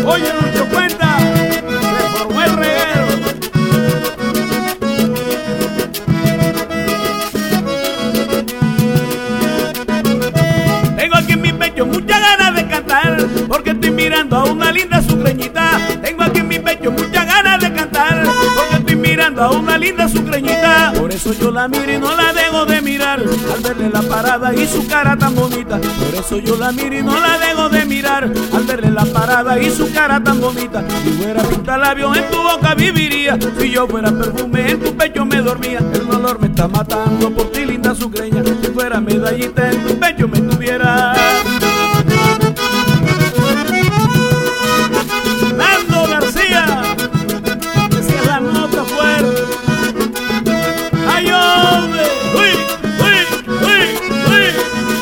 Oye, Lucho Cuenta, se formó el reguero. Tengo aquí en mi pecho muchas ganas de cantar, porque estoy mirando a una linda sucreñita. Tengo aquí en mi pecho muchas ganas de cantar, porque estoy mirando a una linda sucreñita. Por eso yo la miro y no la dejo de mirar, al verle la parada y su cara tan bonita. Por eso yo la miro y no la dejo de mirar, al verle la parada y su cara tan bonita. Si fuera pintalabios en tu boca viviría, si yo fuera perfume en tu pecho me dormía. El dolor me está matando por ti, linda sucreña. Si fuera medallita en tu pecho me tuviera. Nando García, esa es la nota fuerte. ¡Ay, hombre! ¡Uy, uy, uy, uy!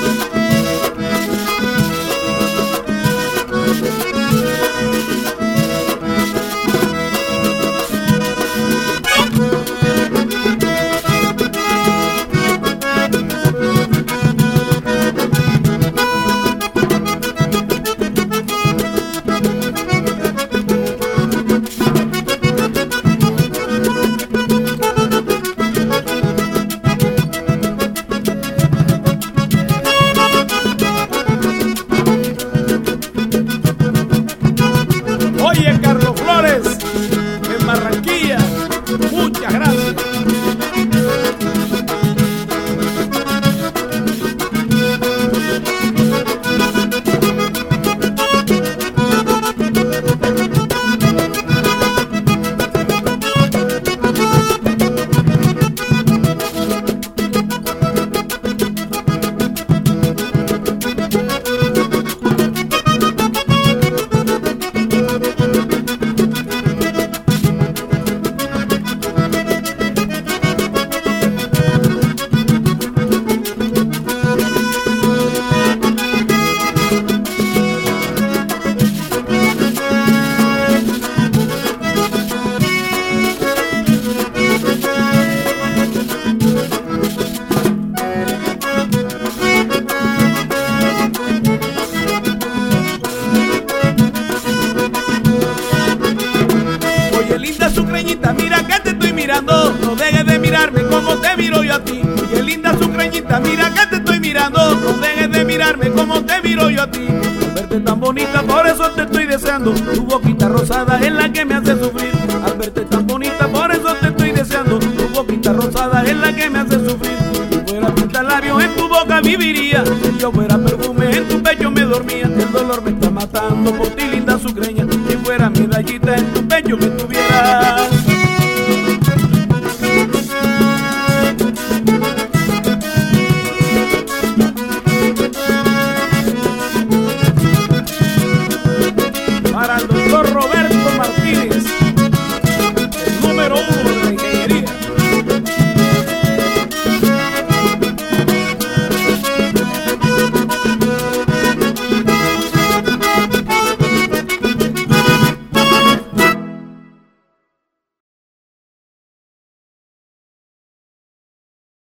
Oye, Carlos Flores, en Barranquilla, muchas gracias. Linda sucreñita, mira que te estoy mirando, no dejes de mirarme como te miro yo a ti. Oye, linda sucreñita, mira que te estoy mirando, no dejes de mirarme como te miro yo a ti. Al verte tan bonita, por eso te estoy deseando, tu boquita rosada es la que me hace sufrir. Al verte tan bonita, por eso te estoy deseando, tu boquita rosada es la que me hace sufrir. Si fuera pintalabios en tu boca viviría, si yo fuera perfume en tu pecho me dormía. El dolor me está matando por ti, linda sucreña. Si fuera medallita en tu pecho me tuviera. Para el doctor Roberto Martínez.